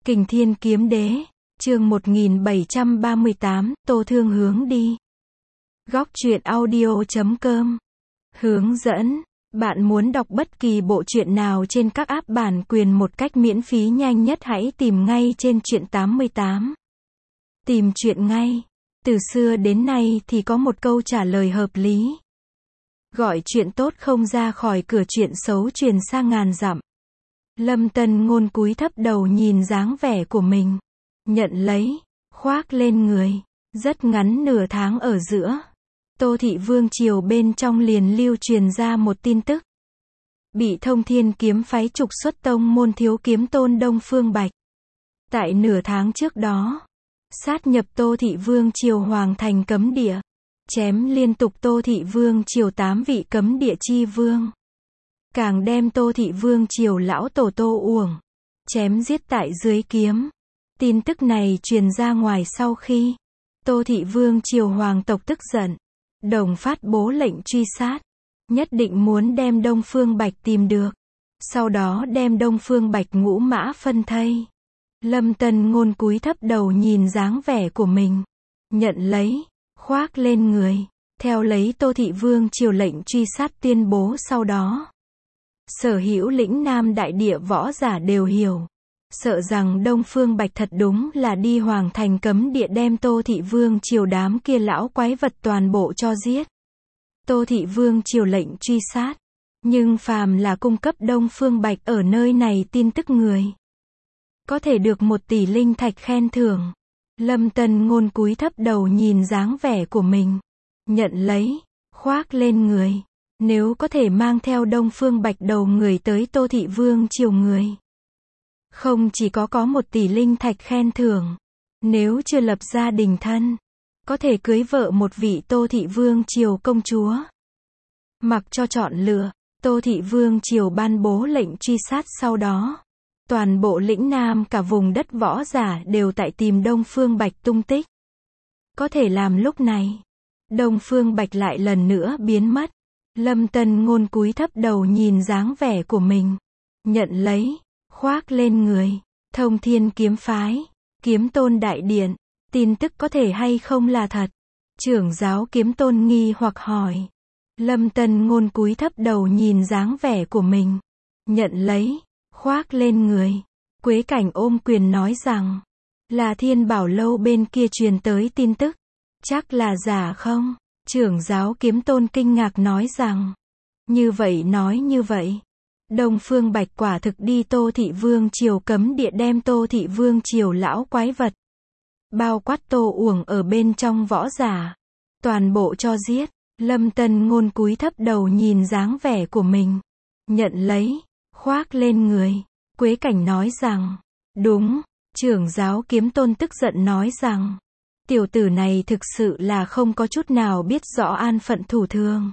Kình Thiên Kiếm Đế, chương 1738, Tô Thương hướng đi. Góc truyện audio.com. Hướng dẫn, bạn muốn đọc bất kỳ bộ truyện nào trên các app bản quyền một cách miễn phí nhanh nhất hãy tìm ngay trên truyện 88. Tìm truyện ngay. Từ xưa đến nay thì có một câu trả lời hợp lý. Gọi chuyện tốt không ra khỏi cửa, chuyện xấu truyền sang ngàn dặm. Lâm Tân Ngôn cúi thấp đầu nhìn dáng vẻ của mình. Nhận lấy, khoác lên người. Rất ngắn nửa tháng ở giữa. Tô Thị Vương triều bên trong liền lưu truyền ra một tin tức. Bị Thông Thiên kiếm phái trục xuất tông môn thiếu kiếm tôn Đông Phương Bạch. Tại nửa tháng trước đó, sát nhập Tô Thị Vương triều hoàng thành cấm địa. Chém liên tục Tô Thị Vương triều 8 vị cấm địa chi vương. Càng đem Tô Thị Vương triều lão tổ Tô Uổng chém giết tại dưới kiếm. Tin tức này truyền ra ngoài sau khi Tô Thị Vương triều hoàng tộc tức giận, đồng phát bố lệnh truy sát, nhất định muốn đem Đông Phương Bạch tìm được, sau đó đem Đông Phương Bạch ngũ mã phân thây. Lâm Tân Ngôn cúi thấp đầu nhìn dáng vẻ của mình, nhận lấy, khoác lên người, theo lấy Tô Thị Vương triều lệnh truy sát tuyên bố sau đó. Sở hữu lĩnh Nam đại địa võ giả đều hiểu, sợ rằng Đông Phương Bạch thật đúng là đi hoàng thành cấm địa đem Tô Thị Vương triều đám kia lão quái vật toàn bộ cho giết. Tô Thị Vương triều lệnh truy sát, nhưng phàm là cung cấp Đông Phương Bạch ở nơi này tin tức người, có thể được 1 tỷ linh thạch khen thưởng. Lâm Tân Ngôn cúi thấp đầu nhìn dáng vẻ của mình, nhận lấy, khoác lên người. Nếu có thể mang theo Đông Phương Bạch đầu người tới Tô Thị Vương triều người, không chỉ có 1 tỷ linh thạch khen thưởng, nếu chưa lập gia đình thân, có thể cưới vợ một vị Tô Thị Vương triều công chúa. Mặc cho chọn lựa, Tô Thị Vương triều ban bố lệnh truy sát sau đó. Toàn bộ lĩnh Nam cả vùng đất võ giả đều tại tìm Đông Phương Bạch tung tích. Có thể làm lúc này, Đông Phương Bạch lại lần nữa biến mất. Lâm Tân Ngôn cúi thấp đầu nhìn dáng vẻ của mình, nhận lấy, khoác lên người. Thông Thiên kiếm phái, Kiếm Tôn đại điện, tin tức có thể hay không là thật? Trưởng giáo Kiếm Tôn nghi hoặc hỏi. Lâm Tân Ngôn cúi thấp đầu nhìn dáng vẻ của mình, nhận lấy, khoác lên người. Quế Cảnh ôm quyền nói rằng, là Thiên Bảo Lâu bên kia truyền tới tin tức, chắc là giả không? Trưởng giáo Kiếm Tôn kinh ngạc nói rằng, như vậy nói như vậy, Đông Phương Bạch quả thực đi Tô Thị Vương triều cấm địa đem Tô Thị Vương triều lão quái vật, bao quát Tô Uổng ở bên trong võ giả, toàn bộ cho giết. Lâm Tân Ngôn cúi thấp đầu nhìn dáng vẻ của mình, nhận lấy, khoác lên người. Quế Cảnh nói rằng, đúng. Trưởng giáo Kiếm Tôn tức giận nói rằng, tiểu tử này thực sự là không có chút nào biết rõ an phận thủ thường.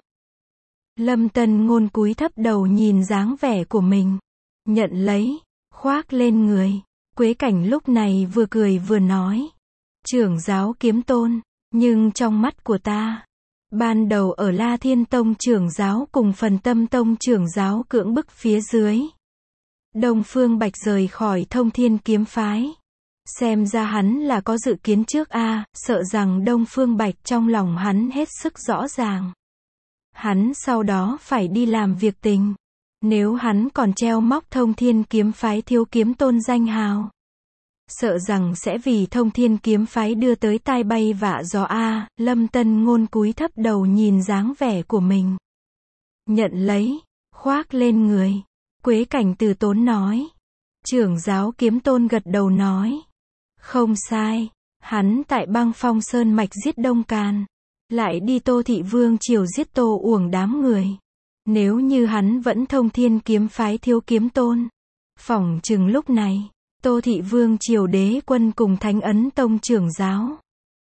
Lâm Tân Ngôn cúi thấp đầu nhìn dáng vẻ của mình, nhận lấy, khoác lên người. Quế Cảnh lúc này vừa cười vừa nói, trưởng giáo Kiếm Tôn, nhưng trong mắt của ta, ban đầu ở La Thiên Tông trưởng giáo cùng Phần Tâm Tông trưởng giáo cưỡng bức phía dưới, Đông Phương Bạch rời khỏi Thông Thiên kiếm phái. Xem ra hắn là có dự kiến trước sợ rằng Đông Phương Bạch trong lòng hắn hết sức rõ ràng. Hắn sau đó phải đi làm việc tình. Nếu hắn còn treo móc Thông Thiên kiếm phái thiếu kiếm tôn danh hào, sợ rằng sẽ vì Thông Thiên kiếm phái đưa tới tai bay vạ gió Lâm Tân Ngôn cúi thấp đầu nhìn dáng vẻ của mình, nhận lấy, khoác lên người. Quế Cảnh từ tốn nói. Trưởng giáo Kiếm Tôn gật đầu nói, không sai, hắn tại Băng Phong Sơn mạch giết Đông Càn, lại đi Tô Thị Vương triều giết Tô Uổng đám người. Nếu như hắn vẫn Thông Thiên kiếm phái thiếu kiếm tôn, phỏng chừng lúc này, Tô Thị Vương triều đế quân cùng Thánh Ấn Tông trưởng giáo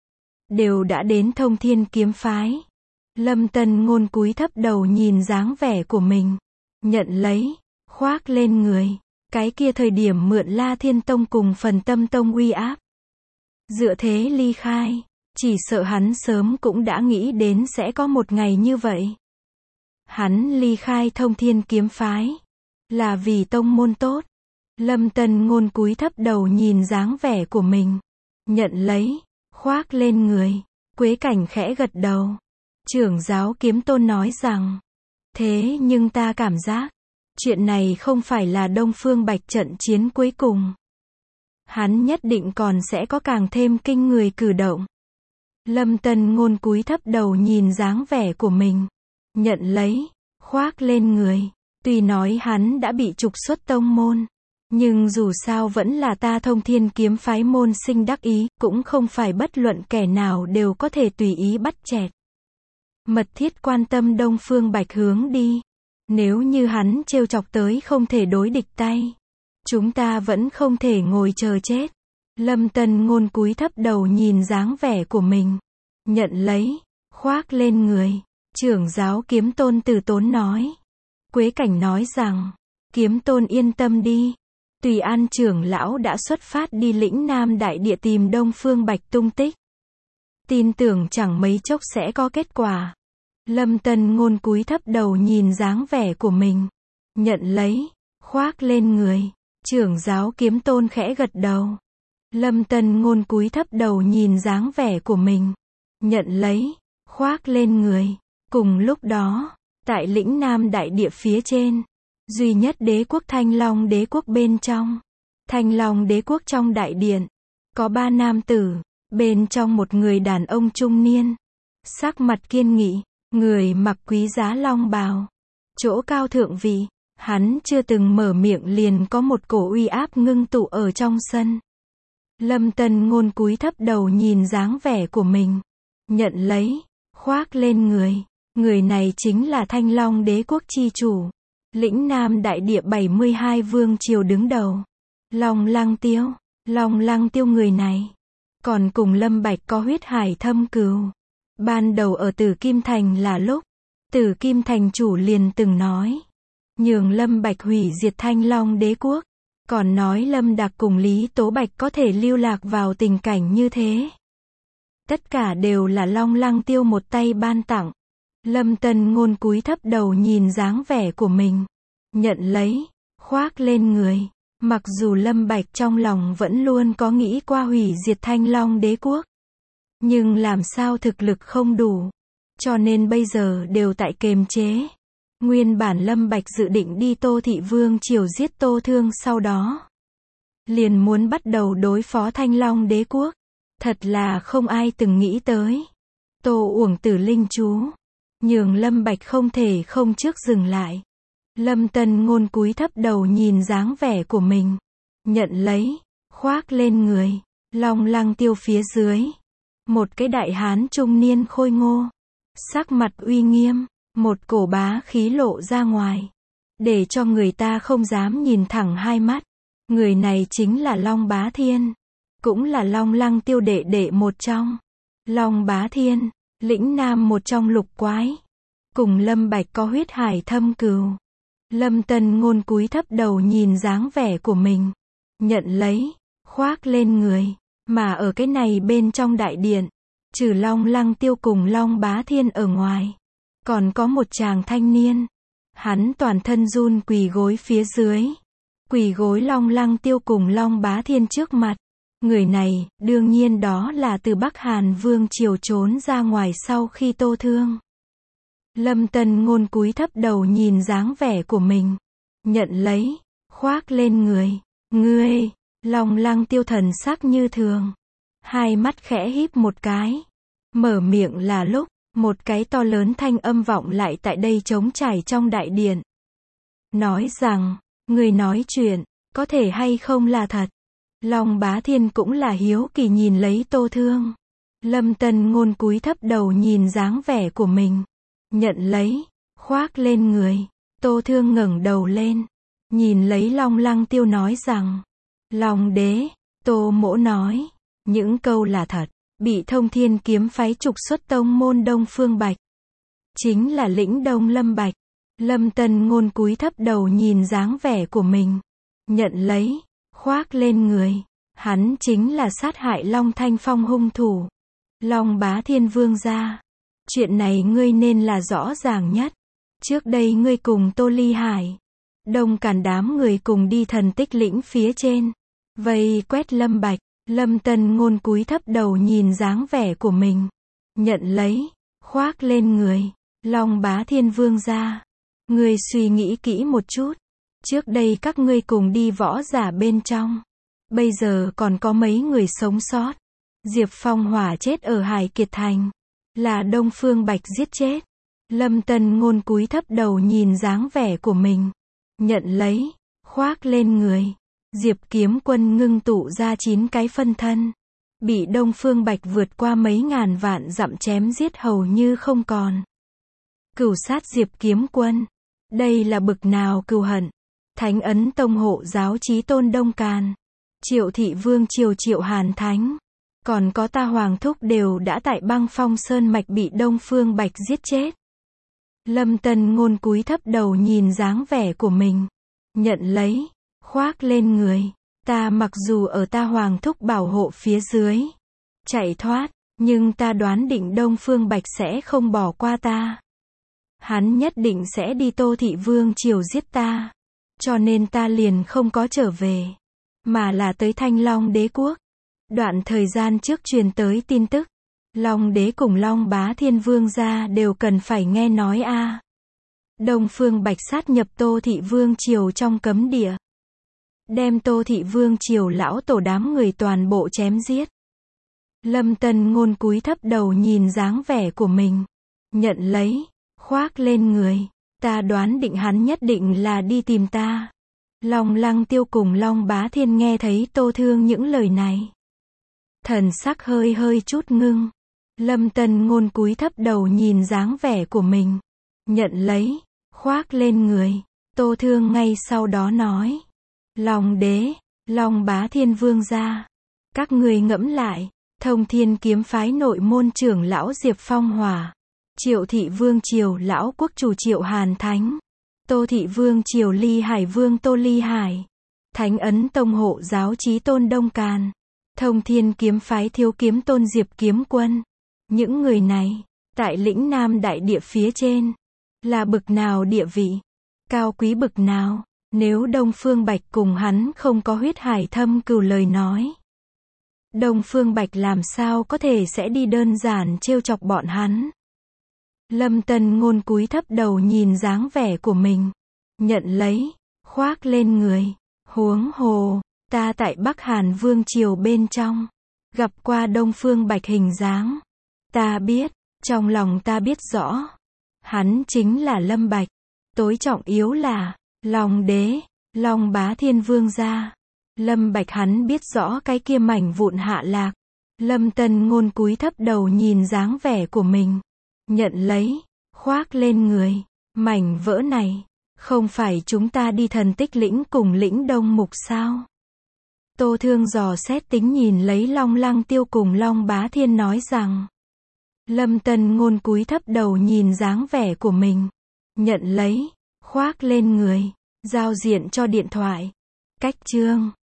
đều đã đến Thông Thiên kiếm phái. Lâm Tân Ngôn cúi thấp đầu nhìn dáng vẻ của mình, nhận lấy, khoác lên người. Cái kia thời điểm mượn La Thiên Tông cùng Phần Tâm Tông uy áp, dựa thế ly khai, chỉ sợ hắn sớm cũng đã nghĩ đến sẽ có một ngày như vậy. Hắn ly khai Thông Thiên kiếm phái, là vì tông môn tốt, Lâm Tân Ngôn cúi thấp đầu nhìn dáng vẻ của mình. Nhận lấy, khoác lên người. Quế Cảnh khẽ gật đầu. Trưởng giáo Kiếm Tôn nói rằng, thế nhưng ta cảm giác, chuyện này không phải là Đông Phương Bạch trận chiến cuối cùng. Hắn nhất định còn sẽ có càng thêm kinh người cử động. Lâm Tân Ngôn cúi thấp đầu nhìn dáng vẻ của mình. Nhận lấy, khoác lên người. Tuy nói hắn đã bị trục xuất tông môn, nhưng dù sao vẫn là ta Thông Thiên kiếm phái môn sinh đắc ý, cũng không phải bất luận kẻ nào đều có thể tùy ý bắt chẹt. Mật thiết quan tâm Đông Phương Bạch hướng đi. Nếu như hắn trêu chọc tới không thể đối địch tay, chúng ta vẫn không thể ngồi chờ chết. Lâm Tân Ngôn cúi thấp đầu nhìn dáng vẻ của mình. Nhận lấy, khoác lên người. Trưởng giáo Kiếm Tôn từ tốn nói. Quế Cảnh nói rằng, Kiếm Tôn yên tâm đi. Tùy An trưởng lão đã xuất phát đi lĩnh Nam Đại Địa tìm Đông Phương Bạch tung tích. Tin tưởng chẳng mấy chốc sẽ có kết quả. Lâm Tân Ngôn cúi thấp đầu nhìn dáng vẻ của mình. Nhận lấy, khoác lên người. Trưởng giáo Kiếm Tôn khẽ gật đầu. Lâm Tân Ngôn cúi thấp đầu nhìn dáng vẻ của mình. Nhận lấy, khoác lên người. Cùng lúc đó, tại lĩnh Nam Đại Địa phía trên, duy nhất đế quốc Thanh Long đế quốc bên trong. Thanh Long đế quốc trong đại điện, có 3 nam tử, bên trong một người đàn ông trung niên, sắc mặt kiên nghị, người mặc quý giá long bào, chỗ cao thượng vị, hắn chưa từng mở miệng liền có một cổ uy áp ngưng tụ ở trong sân. Lâm Tân Ngôn cúi thấp đầu nhìn dáng vẻ của mình, nhận lấy, khoác lên người. Người này chính là Thanh Long đế quốc chi chủ, lĩnh Nam Đại Địa 72 vương triều đứng đầu. Long Lăng Tiêu. Long Lăng Tiêu người này, còn cùng Lâm Bạch có huyết hải thâm cừu. Ban đầu ở Tử Kim Thành là lúc, Tử Kim Thành chủ liền từng nói, nhường Lâm Bạch hủy diệt Thanh Long đế quốc. Còn nói Lâm Đạc cùng Lý Tố Bạch có thể lưu lạc vào tình cảnh như thế. Tất cả đều là Long Lăng Tiêu một tay ban tặng. Lâm Tân Ngôn cúi thấp đầu nhìn dáng vẻ của mình. Nhận lấy, khoác lên người. Mặc dù Lâm Bạch trong lòng vẫn luôn có nghĩ qua hủy diệt Thanh Long đế quốc, nhưng làm sao thực lực không đủ, cho nên bây giờ đều tại kiềm chế. Nguyên bản Lâm Bạch dự định đi Tô Thị Vương triều giết Tô Thương, sau đó liền muốn bắt đầu đối phó Thanh Long đế quốc. Thật là không ai từng nghĩ tới. Tô Uổng Tử linh chú, nhường Lâm Bạch không thể không trước dừng lại. Lâm Tân Ngôn cúi thấp đầu nhìn dáng vẻ của mình. Nhận lấy, khoác lên người. Long Lăng Tiêu phía dưới, một cái đại hán trung niên khôi ngô, sắc mặt uy nghiêm, một cổ bá khí lộ ra ngoài, để cho người ta không dám nhìn thẳng hai mắt. Người này chính là Long Bá Thiên, cũng là Long Lăng Tiêu đệ đệ một trong. Long Bá Thiên, lĩnh Nam một trong lục quái, cùng Lâm Bạch có huyết hải thâm cừu. Lâm Tân Ngôn cúi thấp đầu nhìn dáng vẻ của mình. Nhận lấy, khoác lên người. Mà ở cái này bên trong đại điện, trừ Long Lăng Tiêu cùng Long Bá Thiên ở ngoài, còn có một chàng thanh niên. Hắn toàn thân run quỳ gối phía dưới. Quỳ gối Long Lăng Tiêu cùng Long Bá Thiên trước mặt. Người này, đương nhiên đó là từ Bắc Hàn Vương triều trốn ra ngoài sau khi Tô Thương. Lâm Tân Ngôn cúi thấp đầu nhìn dáng vẻ của mình. Nhận lấy, khoác lên người. Ngươi, Long Lăng Tiêu thần sắc như thường. Hai mắt khẽ híp một cái. Mở miệng là lúc, một cái to lớn thanh âm vọng lại tại đây trống trải trong đại điện. Nói rằng, người nói chuyện, có thể hay không là thật. Long Bá Thiên cũng là hiếu kỳ nhìn lấy Tô Thương. Lâm Tân Ngôn cúi thấp đầu nhìn dáng vẻ của mình. Nhận lấy, khoác lên người. Tô Thương ngẩng đầu lên, nhìn lấy Long Lăng Tiêu nói rằng, Long đế, Tô mỗ nói, những câu là thật, bị Thông Thiên kiếm phái trục xuất tông môn Đông Phương Bạch, chính là lĩnh Đông Lâm Bạch. Lâm Tân Ngôn cúi thấp đầu nhìn dáng vẻ của mình. Nhận lấy, khoác lên người. Hắn chính là sát hại Long Thanh Phong hung thủ. Long Bá Thiên vương gia. Chuyện này ngươi nên là rõ ràng nhất. Trước đây ngươi cùng Tô Ly Hải Đông Càn đám người cùng đi thần tích lĩnh phía trên, vây quét Lâm Bạch. Lâm Tân Ngôn cúi thấp đầu nhìn dáng vẻ của mình, nhận lấy, khoác lên người. Long Bá Thiên Vương gia, ngươi suy nghĩ kỹ một chút, trước đây các ngươi cùng đi võ giả bên trong, bây giờ còn có mấy người sống sót. Diệp Phong Hỏa chết ở Hải Kiệt Thành, là Đông Phương Bạch giết chết. Lâm Tân Ngôn cúi thấp đầu nhìn dáng vẻ của mình, nhận lấy, khoác lên người. Diệp Kiếm Quân ngưng tụ ra 9 cái phân thân, bị Đông Phương Bạch vượt qua mấy ngàn vạn dặm chém giết hầu như không còn. Cửu sát Diệp Kiếm Quân, đây là bực nào cừu hận. Thánh ấn tông hộ giáo chí tôn Đông Càn, Triệu Thị Vương Triều Triệu Hàn Thánh, còn có ta Hoàng Thúc đều đã tại Băng Phong Sơn Mạch bị Đông Phương Bạch giết chết. Lâm Tân Ngôn cúi thấp đầu nhìn dáng vẻ của mình, nhận lấy, khoác lên người. Ta mặc dù ở ta Hoàng Thúc bảo hộ phía dưới, chạy thoát, nhưng ta đoán định Đông Phương Bạch sẽ không bỏ qua ta. Hắn nhất định sẽ đi Tô Thị Vương Triều giết ta. Cho nên ta liền không có trở về, mà là tới Thanh Long Đế Quốc. Đoạn thời gian trước truyền tới tin tức, Long Đế cùng Long Bá Thiên Vương gia đều cần phải nghe nói a. Đông Phương Bạch sát nhập Tô Thị Vương Triều trong cấm địa, đem Tô Thị Vương Triều lão tổ đám người toàn bộ chém giết. Lâm Tân Ngôn cúi thấp đầu nhìn dáng vẻ của mình, nhận lấy, khoác lên người. Ta đoán định hắn nhất định là đi tìm ta. Long Lăng Tiêu cùng Long Bá Thiên nghe thấy Tô Thương những lời này, thần sắc hơi hơi chút ngưng. Lâm Tân Ngôn cúi thấp đầu nhìn dáng vẻ của mình, nhận lấy, khoác lên người. Tô Thương ngay sau đó nói, Long Đế, Long Bá Thiên Vương gia, các người ngẫm lại, Thông Thiên kiếm phái nội môn trưởng lão Diệp Phong Hỏa, Triệu Thị Vương Triều lão quốc chủ Triệu Hàn Thánh, Tô Thị Vương Triều Ly Hải Vương Tô Ly Hải, Thánh ấn tông hộ giáo chí tôn Đông Càn, Thông Thiên kiếm phái thiếu kiếm tôn Diệp Kiếm Quân. Những người này, tại lĩnh Nam đại địa phía trên, là bực nào địa vị, cao quý bực nào. Nếu Đông Phương Bạch cùng hắn không có huyết hải thâm cừu lời nói, Đông Phương Bạch làm sao có thể sẽ đi đơn giản trêu chọc bọn hắn. Lâm Tân Ngôn cúi thấp đầu nhìn dáng vẻ của mình, nhận lấy, khoác lên người. Huống hồ, ta tại Bắc Hàn Vương Triều bên trong, gặp qua Đông Phương Bạch hình dáng. Ta biết, trong lòng ta biết rõ, hắn chính là Lâm Bạch. Tối trọng yếu là, Long Đế, Long Bá Thiên Vương gia. Lâm Bạch hắn biết rõ cái kia mảnh vụn hạ lạc. Lâm Tân Ngôn cúi thấp đầu nhìn dáng vẻ của mình, nhận lấy, khoác lên người. Mảnh vỡ này, không phải chúng ta đi thần tích lĩnh cùng lĩnh Đông Mục sao? Tô Thương dò xét tính nhìn lấy Long Lăng Tiêu cùng Long Bá Thiên nói rằng. Lâm Tân Ngôn cúi thấp đầu nhìn dáng vẻ của mình, nhận lấy, khoác lên người. Giao diện cho điện thoại. Cách chương